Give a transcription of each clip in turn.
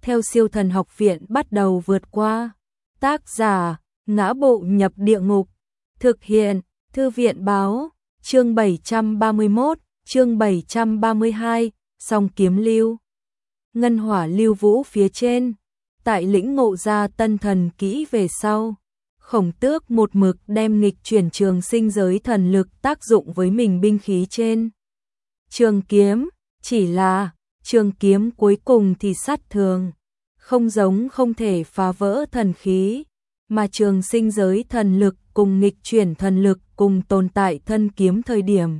theo Siêu Thần Học Viện bắt đầu vượt qua. Tác giả: Ngã Bộ Nhập Địa Ngục. Thực hiện: Thư viện báo. Chương 731, chương 732, Song Kiếm Lưu. Ngân Hỏa Lưu Vũ phía trên, tại lĩnh ngộ ra tân thần kỹ về sau, Khổng Tước một mực đem nghịch chuyển trường sinh giới thần lực tác dụng với mình binh khí trên trường kiếm, chỉ là trường kiếm cuối cùng thì sát thường, không giống không thể phá vỡ thần khí, mà trường sinh giới thần lực cùng nghịch chuyển thần lực cùng tồn tại thân kiếm thời điểm.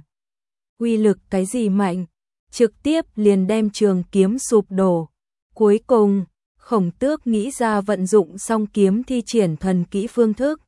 Uy lực cái gì mạnh, trực tiếp liền đem trường kiếm sụp đổ. Cuối cùng, Khổng Tước nghĩ ra vận dụng song kiếm thi triển thần kỹ phương thức.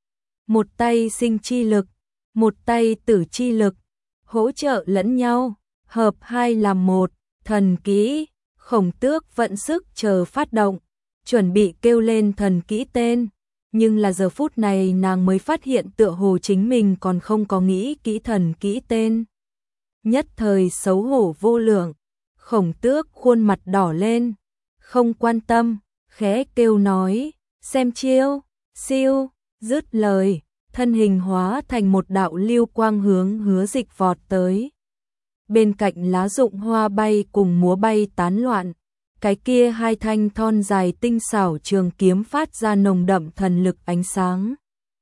Một tay sinh chi lực, một tay tử chi lực, hỗ trợ lẫn nhau, hợp hai làm một, thần kỹ. Khổng Tước vận sức chờ phát động, chuẩn bị kêu lên thần kỹ tên, nhưng là giờ phút này nàng mới phát hiện tựa hồ chính mình còn không có nghĩ kỹ thần kỹ tên. Nhất thời xấu hổ vô lượng, Khổng Tước khuôn mặt đỏ lên, không quan tâm, khẽ kêu nói, xem chiêu, siêu, dứt lời, thân hình hóa thành một đạo lưu quang hướng Hứa Dịch vọt tới. Bên cạnh lá rụng hoa bay cùng múa bay tán loạn, cái kia hai thanh thon dài tinh xảo trường kiếm phát ra nồng đậm thần lực ánh sáng.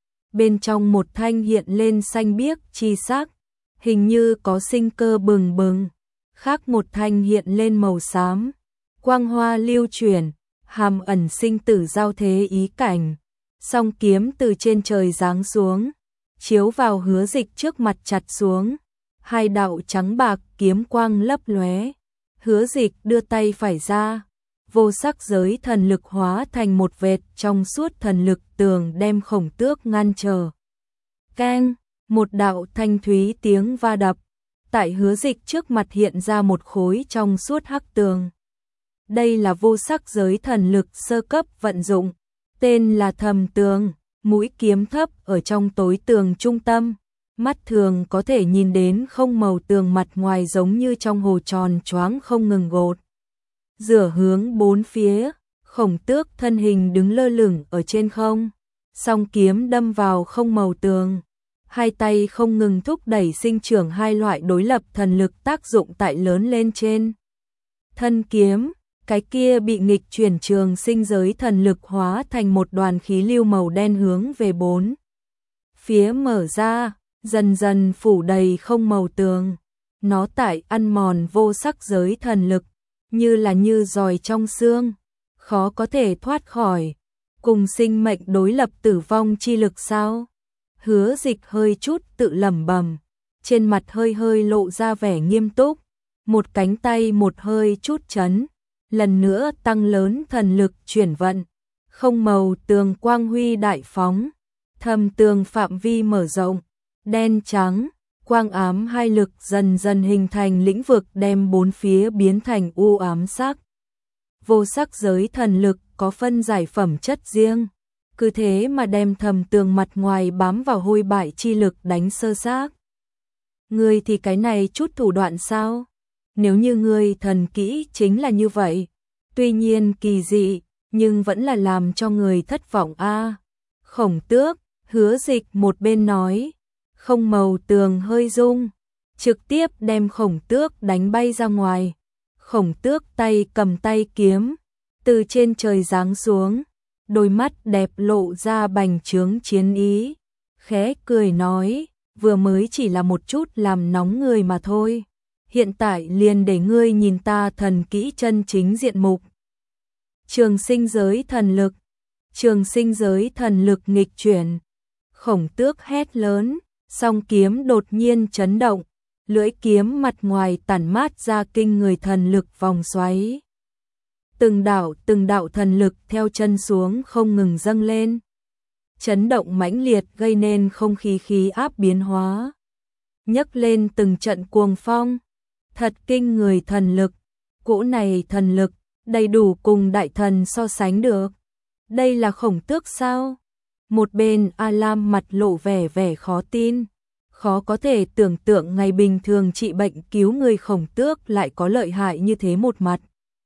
Bên trong một thanh hiện lên xanh biếc chi sắc, hình như có sinh cơ bừng bừng, khác một thanh hiện lên màu xám, quang hoa lưu chuyển, hàm ẩn sinh tử giao thế ý cảnh. Song kiếm từ trên trời giáng xuống, chiếu vào Hứa Dịch trước mặt chặt xuống, hai đạo trắng bạc kiếm quang lấp lóe. Hứa Dịch đưa tay phải ra, vô sắc giới thần lực hóa thành một vệt trong suốt thần lực tường đem Khổng Tước ngăn trở. Keng, một đạo thanh thúy tiếng va đập, tại Hứa Dịch trước mặt hiện ra một khối trong suốt hắc tường. Đây là vô sắc giới thần lực sơ cấp vận dụng, tên là Thầm Tường, mũi kiếm thấp ở trong tối tường trung tâm. Mắt thường có thể nhìn đến không màu tường mặt ngoài giống như trong hồ tròn choáng không ngừng gột. Rửa hướng bốn phía, Khổng Tước thân hình đứng lơ lửng ở trên không, song kiếm đâm vào không màu tường. Hai tay không ngừng thúc đẩy sinh trưởng hai loại đối lập thần lực tác dụng tại lớn lên trên thân kiếm. Cái kia bị nghịch chuyển trường sinh giới thần lực hóa thành một đoàn khí lưu màu đen hướng về bốn phía mở ra, dần dần phủ đầy không màu tường. Nó tại ăn mòn vô sắc giới thần lực, như giòi trong xương, khó có thể thoát khỏi. Cùng sinh mệnh đối lập tử vong chi lực sao? Hứa Dịch hơi chút tự lẩm bẩm, trên mặt hơi hơi lộ ra vẻ nghiêm túc, một cánh tay một hơi chút chấn, lần nữa tăng lớn thần lực chuyển vận, không màu tường quang huy đại phóng, thầm tường phạm vi mở rộng, đen trắng, quang ám hai lực dần dần hình thành lĩnh vực đem bốn phía biến thành u ám sắc. Vô sắc giới thần lực có phân giải phẩm chất riêng, cứ thế mà đem thầm tường mặt ngoài bám vào hôi bại chi lực đánh sơ xác. Ngươi thì cái này chút thủ đoạn sao? Nếu như ngươi thần kỹ chính là như vậy, tuy nhiên kỳ dị, nhưng vẫn là làm cho người thất vọng a. Khổng Tước, Hứa Dịch một bên nói, không màu tường hơi rung, trực tiếp đem Khổng Tước đánh bay ra ngoài. Khổng Tước tay cầm tay kiếm, từ trên trời giáng xuống, đôi mắt đẹp lộ ra bành trướng chiến ý, khẽ cười nói, vừa mới chỉ là một chút làm nóng người mà thôi. Hiện tại liền để ngươi nhìn ta thần kỹ chân chính diện mục. Trường sinh giới thần lực, trường sinh giới thần lực nghịch chuyển. Khổng Tước hét lớn, song kiếm đột nhiên chấn động, lưỡi kiếm mặt ngoài tản mát ra kinh người thần lực vòng xoáy. Từng đạo thần lực theo chân xuống không ngừng dâng lên. Chấn động mãnh liệt gây nên không khí khí áp biến hóa, nhấc lên từng trận cuồng phong. Thật kinh người thần lực, cỗ này thần lực, đầy đủ cùng đại thần so sánh được. Đây là Khổng Tước sao? Một bên A Lam mặt lộ vẻ khó tin, khó có thể tưởng tượng ngày bình thường trị bệnh cứu người Khổng Tước lại có lợi hại như thế một mặt.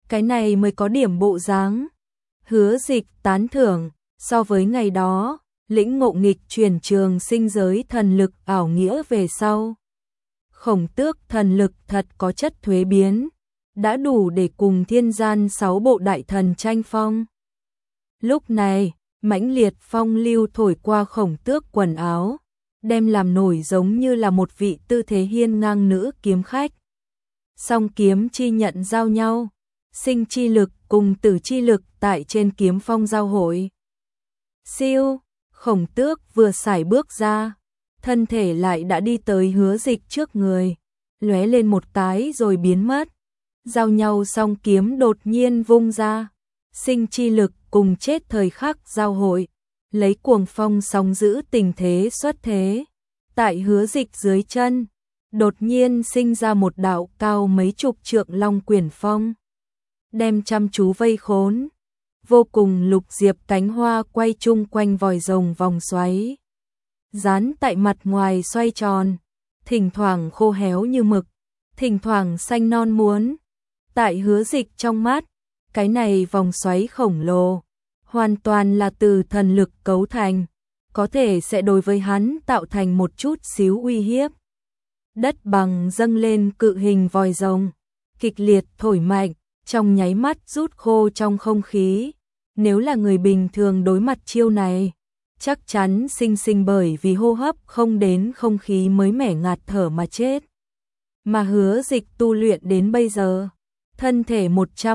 cái này mới có điểm bộ dáng. Hứa Dịch tán thưởng, so với ngày đó, lĩnh ngộ nghịch chuyển trường sinh giới thần lực ảo nghĩa về sau. Khổng Tước thần lực thật có chất thuế biến, đã đủ để cùng thiên gian 6 bộ đại thần tranh phong. Lúc này, mãnh liệt phong lưu thổi qua Khổng Tước quần áo, đem làm nổi giống như là một vị tư thế hiên ngang nữ kiếm khách. Song kiếm chi nhận giao nhau, sinh chi lực cùng tử chi lực tại trên kiếm phong giao hội. Siêu, Khổng Tước vừa sải bước ra, thân thể lại đã đi tới Hứa Dịch trước người, lóe lên một cái rồi biến mất. Giao nhau song kiếm đột nhiên vung ra, sinh chi lực cùng chết thời khắc giao hội, lấy cuồng phong sóng giữ tình thế xuất thế. Tại Hứa Dịch dưới chân, đột nhiên sinh ra một đạo cao mấy chục trượng long quyển phong, đem chăm chú vây khốn. Vô cùng lục diệp cánh hoa quay chung quanh vòi rồng vòng xoáy, dán tại mặt ngoài xoay tròn, thỉnh thoảng khô héo như mực, thỉnh thoảng xanh non muốn. Tại Hứa Dịch trong mắt, cái này vòng xoáy khổng lồ, hoàn toàn là từ thần lực cấu thành, có thể sẽ đối với hắn tạo thành một chút xíu uy hiếp. Đất bằng dâng lên cự hình vòi rồng, kịch liệt thổi mạnh, trong nháy mắt rút khô trong không khí. Nếu là người bình thường đối mặt chiêu này, chắc chắn sinh bởi vì hô hấp không đến không khí mới mẻ ngạt thở mà chết. Mà Hứa Dịch tu luyện đến bây giờ, thân thể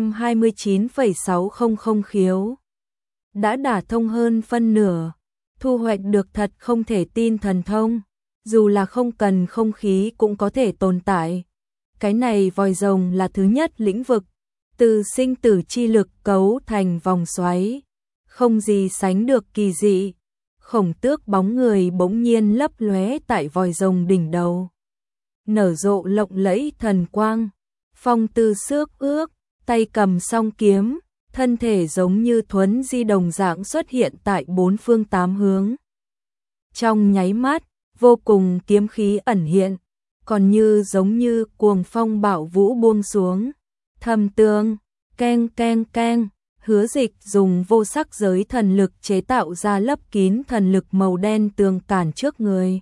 129,600 khiếu, đã đả thông hơn phân nửa, thu hoạch được thật không thể tin thần thông, dù là không cần không khí cũng có thể tồn tại. Cái này vòi rồng là thứ nhất lĩnh vực, từ sinh tử chi lực cấu thành vòng xoáy, không gì sánh được kỳ dị. Khổng Tước bóng người bỗng nhiên lấp lóe tại vòi rồng đỉnh đầu, nở rộ lộng lẫy thần quang, phong tư xước ước, tay cầm song kiếm, thân thể giống như thuấn di đồng dạng xuất hiện tại bốn phương tám hướng. Trong nháy mắt, vô cùng kiếm khí ẩn hiện, còn như giống như cuồng phong bạo vũ buông xuống. Thầm tương, keng keng keng, Hứa Dịch dùng vô sắc giới thần lực chế tạo ra lấp kín thần lực màu đen tường cản trước người.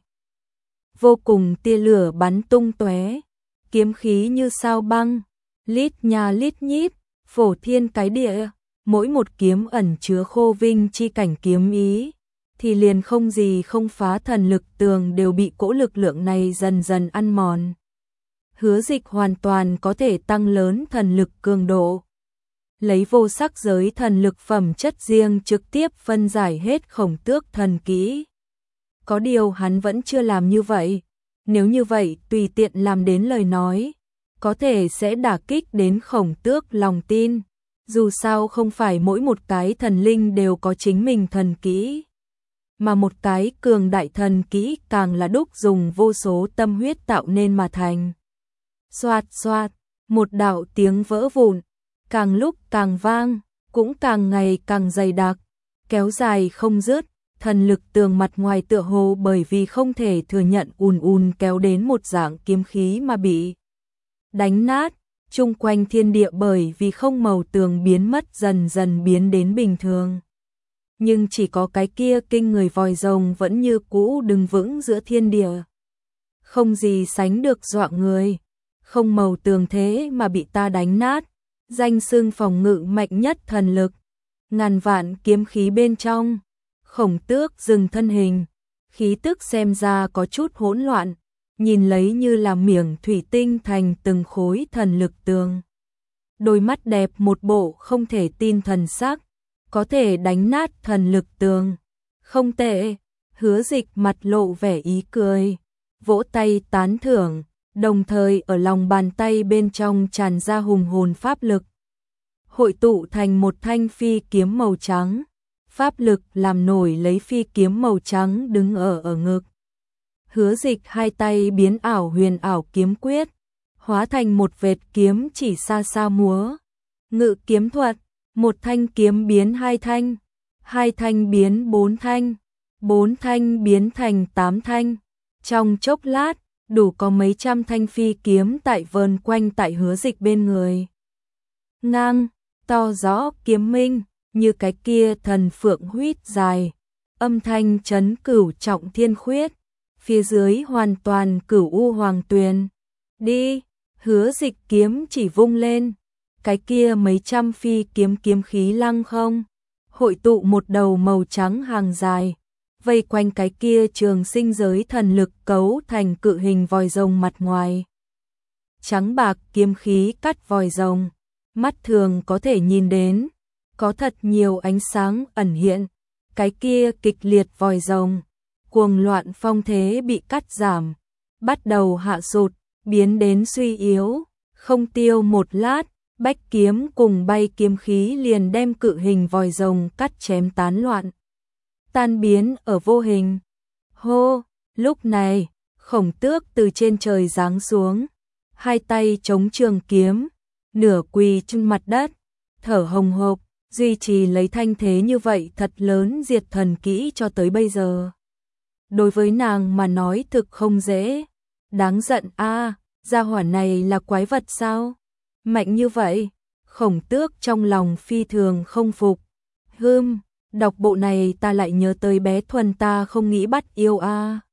Vô cùng tia lửa bắn tung tóe, kiếm khí như sao băng, lít nha lít nhít, phổ thiên cái địa, mỗi một kiếm ẩn chứa khô vinh chi cảnh kiếm ý, thì liền không gì không phá thần lực tường đều bị cỗ lực lượng này dần dần ăn mòn. Hứa Dịch hoàn toàn có thể tăng lớn thần lực cường độ, lấy vô sắc giới thần lực phẩm chất riêng trực tiếp phân giải hết Khổng Tước thần kỹ. Có điều hắn vẫn chưa làm như vậy, nếu như vậy tùy tiện làm đến lời nói, có thể sẽ đả kích đến Khổng Tước lòng tin, dù sao không phải mỗi một cái thần linh đều có chính mình thần kỹ, mà một cái cường đại thần kỹ càng là đúc dùng vô số tâm huyết tạo nên mà thành. Xoạt xoạt, một đạo tiếng vỡ vụn, càng lúc càng vang, cũng càng ngày càng dày đặc, kéo dài không dứt, thần lực tường mặt ngoài tựa hồ bởi vì không thể thừa nhận ùn kéo đến một dạng kiếm khí mà bị đánh nát, chung quanh thiên địa bởi vì không màu tường biến mất dần dần biến đến bình thường. Nhưng chỉ có cái kia kinh người vòi rồng vẫn như cũ đứng vững giữa thiên địa. Không gì sánh được dọa người, không màu tường thế mà bị ta đánh nát, danh xưng phòng ngự mạnh nhất thần lực, ngàn vạn kiếm khí bên trong. Khổng Tước dừng thân hình, khí tức xem ra có chút hỗn loạn, nhìn lấy như là miệng thủy tinh thành từng khối thần lực tường. Đôi mắt đẹp một bộ không thể tin thần sắc, có thể đánh nát thần lực tường. Không tệ, Hứa Dịch mặt lộ vẻ ý cười, vỗ tay tán thưởng, đồng thời ở lòng bàn tay bên trong tràn ra hùng hồn pháp lực, hội tụ thành một thanh phi kiếm màu trắng. Pháp lực làm nổi lấy phi kiếm màu trắng đứng ở ngực. Hứa Dịch hai tay biến ảo huyền ảo kiếm quyết, hóa thành một vệt kiếm chỉ xa xa múa. Ngự kiếm thuật, một thanh kiếm biến hai thanh biến bốn thanh biến thành 8 thanh. Trong chốc lát, đủ có mấy trăm thanh phi kiếm tại vờn quanh tại Hứa Dịch bên người. ngang, to rõ kiếm minh, như cái kia thần phượng huýt dài, âm thanh chấn cửu trọng thiên khuyết, phía dưới hoàn toàn cửu u hoàng tuyền. Đi, Hứa Dịch kiếm chỉ vung lên, cái kia mấy trăm phi kiếm kiếm khí lăng không, hội tụ một đầu màu trắng hàng dài, vây quanh cái kia trường sinh giới thần lực cấu thành cự hình vòi rồng mặt ngoài. Trắng bạc kiếm khí cắt vòi rồng, mắt thường có thể nhìn đến, có thật nhiều ánh sáng ẩn hiện, cái kia kịch liệt vòi rồng, cuồng loạn phong thế bị cắt giảm, bắt đầu hạ sụt, biến đến suy yếu, không tiêu một lát, bách kiếm cùng bay kiếm khí liền đem cự hình vòi rồng cắt chém tán loạn, tan biến ở vô hình. Hô, lúc này, Khổng Tước từ trên trời giáng xuống, hai tay chống trường kiếm, nửa quỳ trên mặt đất, thở hồng hộc, duy trì lấy thanh thế như vậy thật lớn diệt thần kỹ cho tới bây giờ. Đối với nàng mà nói thực không dễ, đáng giận a, gia hỏa này là quái vật sao? Mạnh như vậy, Khổng Tước trong lòng phi thường không phục. Đọc bộ này ta lại nhớ tới bé Thuần ta không nghĩ bắt yêu a.